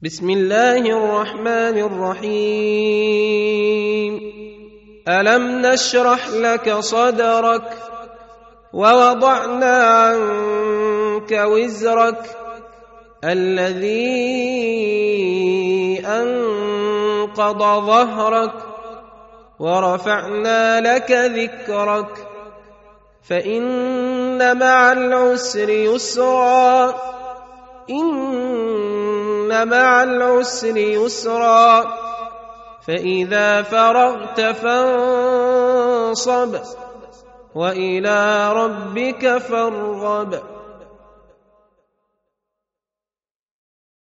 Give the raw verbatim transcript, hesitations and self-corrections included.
بسم الله الرحمن الرحيم. ألم نشرح لك صدرك ووضعنا عنك وزرك الذي أنقض ظهرك ورفعنا لك ذكرك فإن مع العسر يسرا إن مع العسر يسرا فإذا فرغت فانصب وإلى ربك فارغب.